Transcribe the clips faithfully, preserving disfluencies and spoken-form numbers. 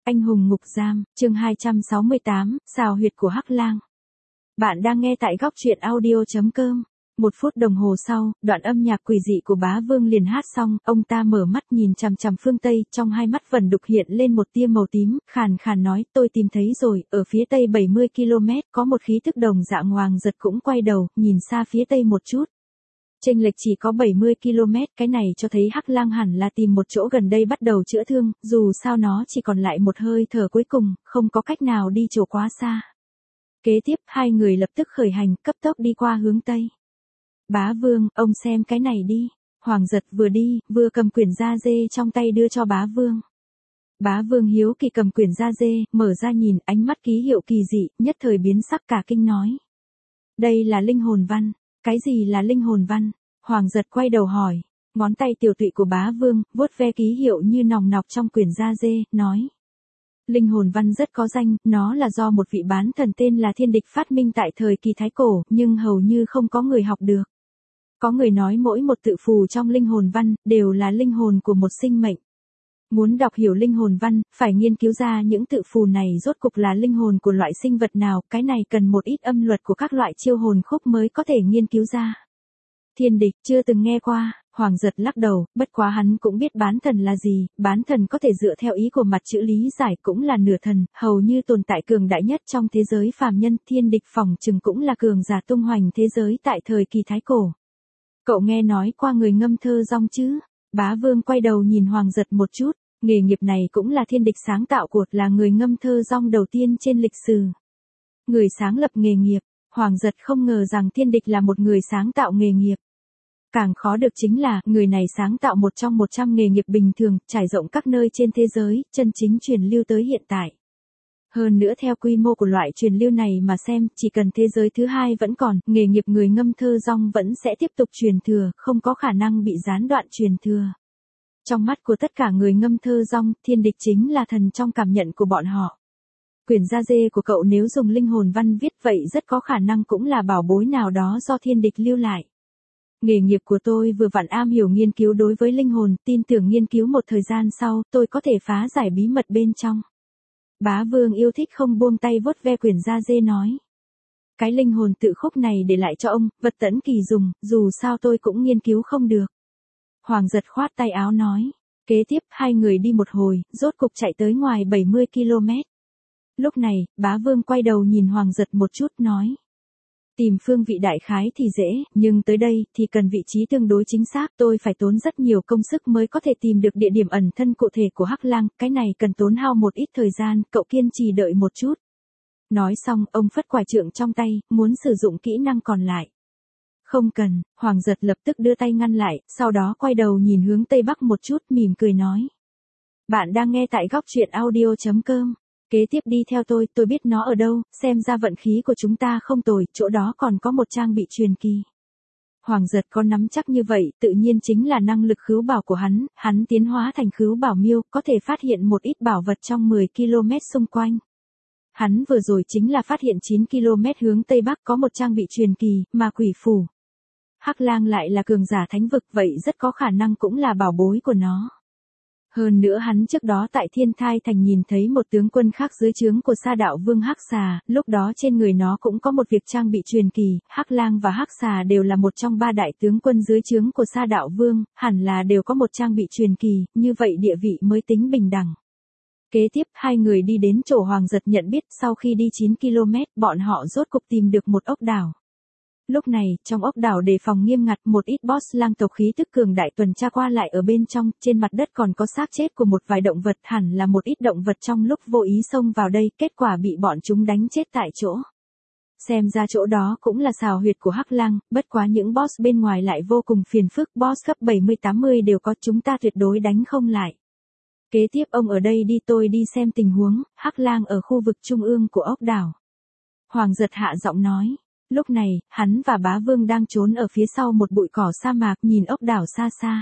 Anh hùng ngục giam, chương hai trăm sáu mươi tám, xào huyệt của Hắc Lang. Bạn đang nghe tại góc truyện audio chấm com. Một phút đồng hồ sau, đoạn âm nhạc quỷ dị của Bá Vương liền hát xong, ông ta mở mắt nhìn chằm chằm phương Tây, trong hai mắt vẩn đục hiện lên một tia màu tím, khàn khàn nói, tôi tìm thấy rồi, ở phía Tây bảy mươi ki lô mét, có một khí thức đồng dạng. Hoàng Giật cũng quay đầu, nhìn xa phía Tây một chút. Chênh lệch chỉ có bảy mươi ki lô mét, cái này cho thấy Hắc Lang hẳn là tìm một chỗ gần đây bắt đầu chữa thương, dù sao nó chỉ còn lại một hơi thở cuối cùng, không có cách nào đi chỗ quá xa. Kế tiếp, hai người lập tức khởi hành, cấp tốc đi qua hướng Tây. Bá Vương, ông xem cái này đi. Hoàng Giật vừa đi, vừa cầm quyển da dê trong tay đưa cho Bá Vương. Bá Vương hiếu kỳ cầm quyển da dê, mở ra nhìn, ánh mắt ký hiệu kỳ dị, nhất thời biến sắc cả kinh nói. Đây là linh hồn văn. Cái gì là linh hồn văn? Hoàng Giật quay đầu hỏi. Ngón tay tiểu tụy của Bá Vương, vuốt ve ký hiệu như nòng nọc trong quyển da dê, nói. Linh hồn văn rất có danh, nó là do một vị bán thần tên là Thiên Địch phát minh tại thời kỳ Thái Cổ, nhưng hầu như không có người học được. Có người nói mỗi một tự phù trong linh hồn văn, đều là linh hồn của một sinh mệnh. Muốn đọc hiểu linh hồn văn, phải nghiên cứu ra những tự phù này rốt cục là linh hồn của loại sinh vật nào, cái này cần một ít âm luật của các loại chiêu hồn khúc mới có thể nghiên cứu ra. Thiên Địch, chưa từng nghe qua. Hoàng Giật lắc đầu, bất quá hắn cũng biết bán thần là gì, bán thần có thể dựa theo ý của mặt chữ lý giải, cũng là nửa thần, hầu như tồn tại cường đại nhất trong thế giới phàm nhân. Thiên Địch phỏng chừng cũng là cường giả tung hoành thế giới tại thời kỳ Thái Cổ. Cậu nghe nói qua người ngâm thơ rong chứ? Bá Vương quay đầu nhìn Hoàng Giật một chút, nghề nghiệp này cũng là Thiên Địch sáng tạo của, là người ngâm thơ rong đầu tiên trên lịch sử. Người sáng lập nghề nghiệp. Hoàng Giật không ngờ rằng Thiên Địch là một người sáng tạo nghề nghiệp. Càng khó được chính là, người này sáng tạo một trong một trăm nghề nghiệp bình thường, trải rộng các nơi trên thế giới, chân chính truyền lưu tới hiện tại. Hơn nữa theo quy mô của loại truyền lưu này mà xem, chỉ cần thế giới thứ hai vẫn còn, nghề nghiệp người ngâm thơ rong vẫn sẽ tiếp tục truyền thừa, không có khả năng bị gián đoạn truyền thừa. Trong mắt của tất cả người ngâm thơ rong, Thiên Địch chính là thần trong cảm nhận của bọn họ. Quyển da dê của cậu nếu dùng linh hồn văn viết vậy rất có khả năng cũng là bảo bối nào đó do Thiên Địch lưu lại. Nghề nghiệp của tôi vừa vặn am hiểu nghiên cứu đối với linh hồn, tin tưởng nghiên cứu một thời gian sau, tôi có thể phá giải bí mật bên trong. Bá Vương yêu thích không buông tay vuốt ve quyển da dê nói. Cái linh hồn tự khúc này để lại cho ông, vật tẫn kỳ dùng, dù sao tôi cũng nghiên cứu không được. Hoàng Giật khoát tay áo nói. Kế tiếp, hai người đi một hồi, rốt cục chạy tới ngoài bảy mươi ki lô mét. Lúc này, Bá Vương quay đầu nhìn Hoàng Giật một chút nói. Tìm phương vị đại khái thì dễ, nhưng tới đây thì cần vị trí tương đối chính xác, tôi phải tốn rất nhiều công sức mới có thể tìm được địa điểm ẩn thân cụ thể của Hắc Lang, cái này cần tốn hao một ít thời gian, cậu kiên trì đợi một chút. Nói xong, ông phất quải trượng trong tay, muốn sử dụng kỹ năng còn lại. Không cần, Hoàng Giật lập tức đưa tay ngăn lại, sau đó quay đầu nhìn hướng Tây Bắc một chút, mỉm cười nói. Bạn đang nghe tại góc truyện audio chấm com. Kế tiếp đi theo tôi, tôi biết nó ở đâu, xem ra vận khí của chúng ta không tồi, chỗ đó còn có một trang bị truyền kỳ. Hoàng Giật có nắm chắc như vậy, tự nhiên chính là năng lực khứu bảo của hắn, hắn tiến hóa thành khứu bảo miêu, có thể phát hiện một ít bảo vật trong mười ki lô mét xung quanh. Hắn vừa rồi chính là phát hiện chín ki lô mét hướng Tây Bắc có một trang bị truyền kỳ, mà quỷ phủ. Hắc Lang lại là cường giả thánh vực, vậy rất có khả năng cũng là bảo bối của nó. Hơn nữa hắn trước đó tại Thiên Thai Thành nhìn thấy một tướng quân khác dưới trướng của Sa Đạo Vương Hắc Xà, lúc đó trên người nó cũng có một việc trang bị truyền kỳ, Hắc Lang và Hắc Xà đều là một trong ba đại tướng quân dưới trướng của Sa Đạo Vương, hẳn là đều có một trang bị truyền kỳ, như vậy địa vị mới tính bình đẳng. Kế tiếp, hai người đi đến chỗ Hoàng Giật nhận biết, sau khi đi chín ki lô mét, bọn họ rốt cục tìm được một ốc đảo. Lúc này, trong ốc đảo đề phòng nghiêm ngặt, một ít boss lang tộc khí tức cường đại tuần tra qua lại ở bên trong, trên mặt đất còn có xác chết của một vài động vật, hẳn là một ít động vật trong lúc vô ý xông vào đây, kết quả bị bọn chúng đánh chết tại chỗ. Xem ra chỗ đó cũng là xào huyệt của Hắc Lang, bất quá những boss bên ngoài lại vô cùng phiền phức, boss cấp bảy mươi tám mươi đều có, chúng ta tuyệt đối đánh không lại. Kế tiếp ông ở đây đi, tôi đi xem tình huống. Hắc Lang ở khu vực trung ương của ốc đảo. Hoàng Giật hạ giọng nói. Lúc này, hắn và Bá Vương đang trốn ở phía sau một bụi cỏ sa mạc, nhìn ốc đảo xa xa.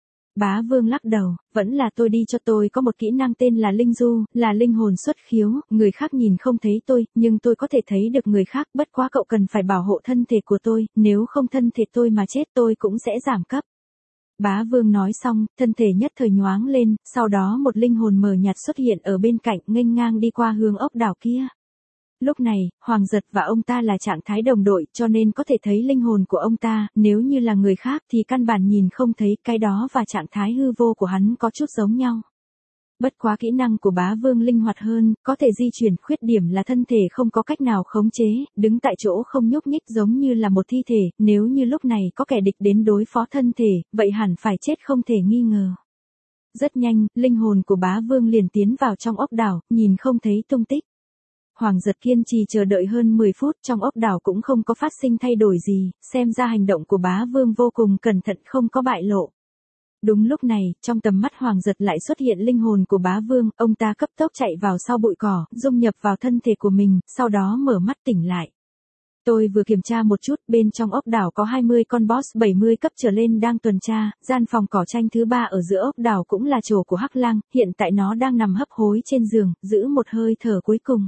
Bá Vương lắc đầu, vẫn là tôi đi, cho tôi có một kỹ năng tên là Linh Du, là linh hồn xuất khiếu, người khác nhìn không thấy tôi, nhưng tôi có thể thấy được người khác, bất quá cậu cần phải bảo hộ thân thể của tôi, nếu không thân thể tôi mà chết tôi cũng sẽ giảm cấp. Bá Vương nói xong, thân thể nhất thời nhoáng lên, sau đó một linh hồn mờ nhạt xuất hiện ở bên cạnh nghênh ngang đi qua hướng ốc đảo kia. Lúc này, Hoàng Giật và ông ta là trạng thái đồng đội cho nên có thể thấy linh hồn của ông ta, nếu như là người khác thì căn bản nhìn không thấy, cái đó và trạng thái hư vô của hắn có chút giống nhau. Bất quá kỹ năng của Bá Vương linh hoạt hơn, có thể di chuyển, khuyết điểm là thân thể không có cách nào khống chế, đứng tại chỗ không nhúc nhích giống như là một thi thể, nếu như lúc này có kẻ địch đến đối phó thân thể, vậy hẳn phải chết không thể nghi ngờ. Rất nhanh, linh hồn của Bá Vương liền tiến vào trong ốc đảo, nhìn không thấy tung tích. Hoàng Giật kiên trì chờ đợi hơn mười phút, trong ốc đảo cũng không có phát sinh thay đổi gì, xem ra hành động của Bá Vương vô cùng cẩn thận không có bại lộ. Đúng lúc này, trong tầm mắt Hoàng Giật lại xuất hiện linh hồn của Bá Vương, ông ta cấp tốc chạy vào sau bụi cỏ, dung nhập vào thân thể của mình, sau đó mở mắt tỉnh lại. Tôi vừa kiểm tra một chút, bên trong ốc đảo có hai mươi con boss bảy mươi cấp trở lên đang tuần tra, gian phòng cỏ tranh thứ ba ở giữa ốc đảo cũng là chỗ của Hắc Lang, hiện tại nó đang nằm hấp hối trên giường, giữ một hơi thở cuối cùng.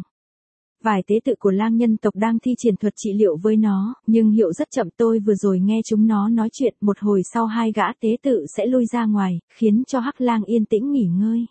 Vài tế tự của lang nhân tộc đang thi triển thuật trị liệu với nó, nhưng hiệu rất chậm, tôi vừa rồi nghe chúng nó nói chuyện, một hồi sau hai gã tế tự sẽ lui ra ngoài, khiến cho Hắc Lang yên tĩnh nghỉ ngơi.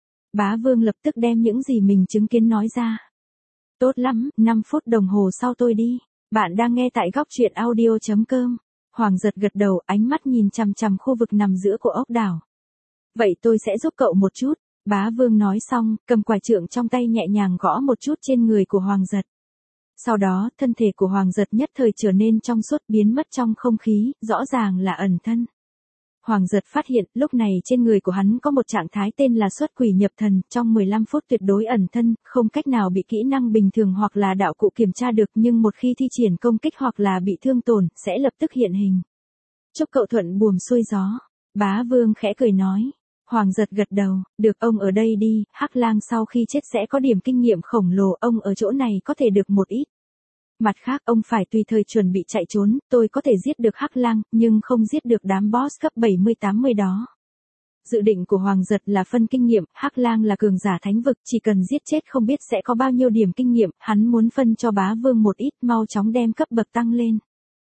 Bá Vương lập tức đem những gì mình chứng kiến nói ra. Tốt lắm, năm phút đồng hồ sau tôi đi. Bạn đang nghe tại góc truyện audio chấm com. Hoàng Giật gật đầu, ánh mắt nhìn chằm chằm khu vực nằm giữa của ốc đảo. Vậy tôi sẽ giúp cậu một chút. Bá Vương nói xong, cầm quải trượng trong tay nhẹ nhàng gõ một chút trên người của Hoàng Giật. Sau đó, thân thể của Hoàng Giật nhất thời trở nên trong suốt, biến mất trong không khí, rõ ràng là ẩn thân. Hoàng Giật phát hiện, lúc này trên người của hắn có một trạng thái tên là xuất quỷ nhập thần, trong mười lăm phút tuyệt đối ẩn thân, không cách nào bị kỹ năng bình thường hoặc là đạo cụ kiểm tra được, nhưng một khi thi triển công kích hoặc là bị thương tổn, sẽ lập tức hiện hình. Chúc cậu thuận buồm xuôi gió. Bá Vương khẽ cười nói. Hoàng Giật gật đầu, được, ông ở đây đi, Hắc Lang sau khi chết sẽ có điểm kinh nghiệm khổng lồ, ông ở chỗ này có thể được một ít. Mặt khác, ông phải tùy thời chuẩn bị chạy trốn, tôi có thể giết được Hắc Lang, nhưng không giết được đám boss cấp bảy mươi tám mươi đó. Dự định của Hoàng Giật là phân kinh nghiệm, Hắc Lang là cường giả thánh vực, chỉ cần giết chết không biết sẽ có bao nhiêu điểm kinh nghiệm, hắn muốn phân cho Bá Vương một ít, mau chóng đem cấp bậc tăng lên.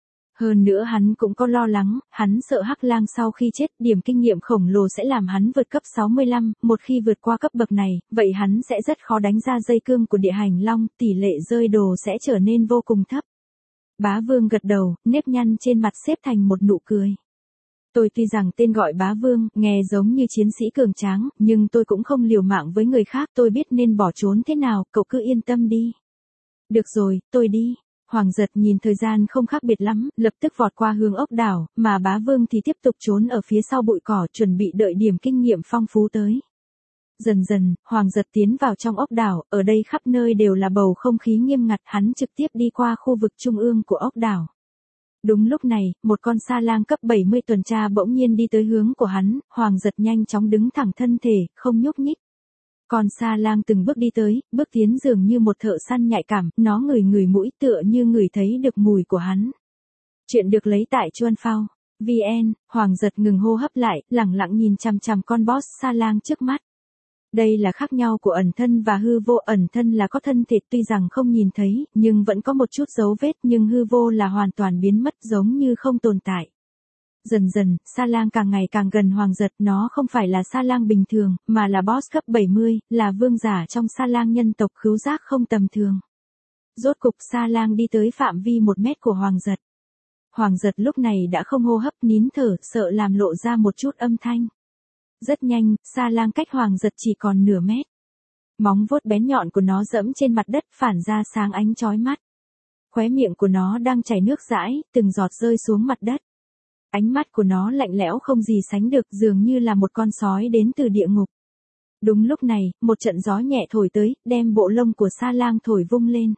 Hơn nữa hắn cũng có lo lắng, hắn sợ Hắc Lang sau khi chết, điểm kinh nghiệm khổng lồ sẽ làm hắn vượt cấp sáu mươi lăm, một khi vượt qua cấp bậc này, vậy hắn sẽ rất khó đánh ra dây cương của địa hành long, tỷ lệ rơi đồ sẽ trở nên vô cùng thấp. Bá Vương gật đầu, nếp nhăn trên mặt xếp thành một nụ cười. Tôi tuy rằng tên gọi Bá Vương, nghe giống như chiến sĩ cường tráng, nhưng tôi cũng không liều mạng với người khác, tôi biết nên bỏ trốn thế nào, cậu cứ yên tâm đi. Được rồi, tôi đi. Hoàng Giật nhìn thời gian không khác biệt lắm, lập tức vọt qua hướng ốc đảo, mà Bá Vương thì tiếp tục trốn ở phía sau bụi cỏ, chuẩn bị đợi điểm kinh nghiệm phong phú tới. Dần dần, Hoàng Giật tiến vào trong ốc đảo, ở đây khắp nơi đều là bầu không khí nghiêm ngặt, hắn trực tiếp đi qua khu vực trung ương của ốc đảo. Đúng lúc này, một con sa lang cấp bảy mươi tuần tra bỗng nhiên đi tới hướng của hắn, Hoàng Giật nhanh chóng đứng thẳng thân thể, không nhúc nhích. Con sa lang từng bước đi tới, bước tiến dường như một thợ săn nhạy cảm, nó ngửi ngửi mũi tựa như ngửi thấy được mùi của hắn. Chuyện được lấy tại Chuan Phao. vê en, Hoàng Giật ngừng hô hấp lại, lẳng lặng nhìn chằm chằm con boss sa lang trước mắt. Đây là khác nhau của ẩn thân và hư vô, ẩn thân là có thân thể tuy rằng không nhìn thấy, nhưng vẫn có một chút dấu vết, nhưng hư vô là hoàn toàn biến mất giống như không tồn tại. Dần dần, sa lang càng ngày càng gần Hoàng Giật, nó không phải là sa lang bình thường, mà là boss cấp bảy mươi, là vương giả trong sa lang nhân tộc, khứu giác không tầm thường. Rốt cục sa lang đi tới phạm vi một mét của Hoàng Giật. Hoàng Giật lúc này đã không hô hấp, nín thở, sợ làm lộ ra một chút âm thanh. Rất nhanh, sa lang cách Hoàng Giật chỉ còn nửa mét. Móng vuốt bén nhọn của nó dẫm trên mặt đất, phản ra sáng ánh chói mắt. Khóe miệng của nó đang chảy nước dãi, từng giọt rơi xuống mặt đất. Ánh mắt của nó lạnh lẽo không gì sánh được, dường như là một con sói đến từ địa ngục. Đúng lúc này, một trận gió nhẹ thổi tới, đem bộ lông của sa lang thổi vung lên.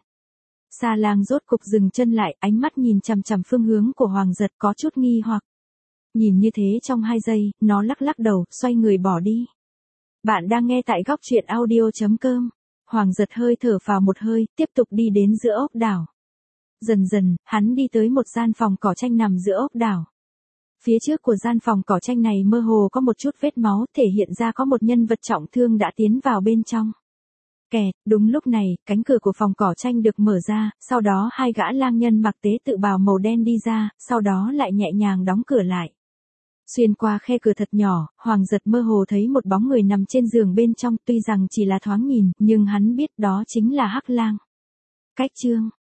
Sa lang rốt cục dừng chân lại, ánh mắt nhìn chằm chằm phương hướng của Hoàng Giật, có chút nghi hoặc. Nhìn như thế trong hai giây, nó lắc lắc đầu, xoay người bỏ đi. Bạn đang nghe tại góc truyện audio chấm com. Hoàng Giật hơi thở phào một hơi, tiếp tục đi đến giữa ốc đảo. Dần dần, hắn đi tới một gian phòng cỏ tranh nằm giữa ốc đảo. Phía trước của gian phòng cỏ tranh này mơ hồ có một chút vết máu, thể hiện ra có một nhân vật trọng thương đã tiến vào bên trong. Kẹt, đúng lúc này, cánh cửa của phòng cỏ tranh được mở ra, sau đó hai gã lang nhân mặc tế tự bào màu đen đi ra, sau đó lại nhẹ nhàng đóng cửa lại. Xuyên qua khe cửa thật nhỏ, Hoàng giật mơ hồ thấy một bóng người nằm trên giường bên trong, tuy rằng chỉ là thoáng nhìn, nhưng hắn biết đó chính là Hắc Lang. Cách chương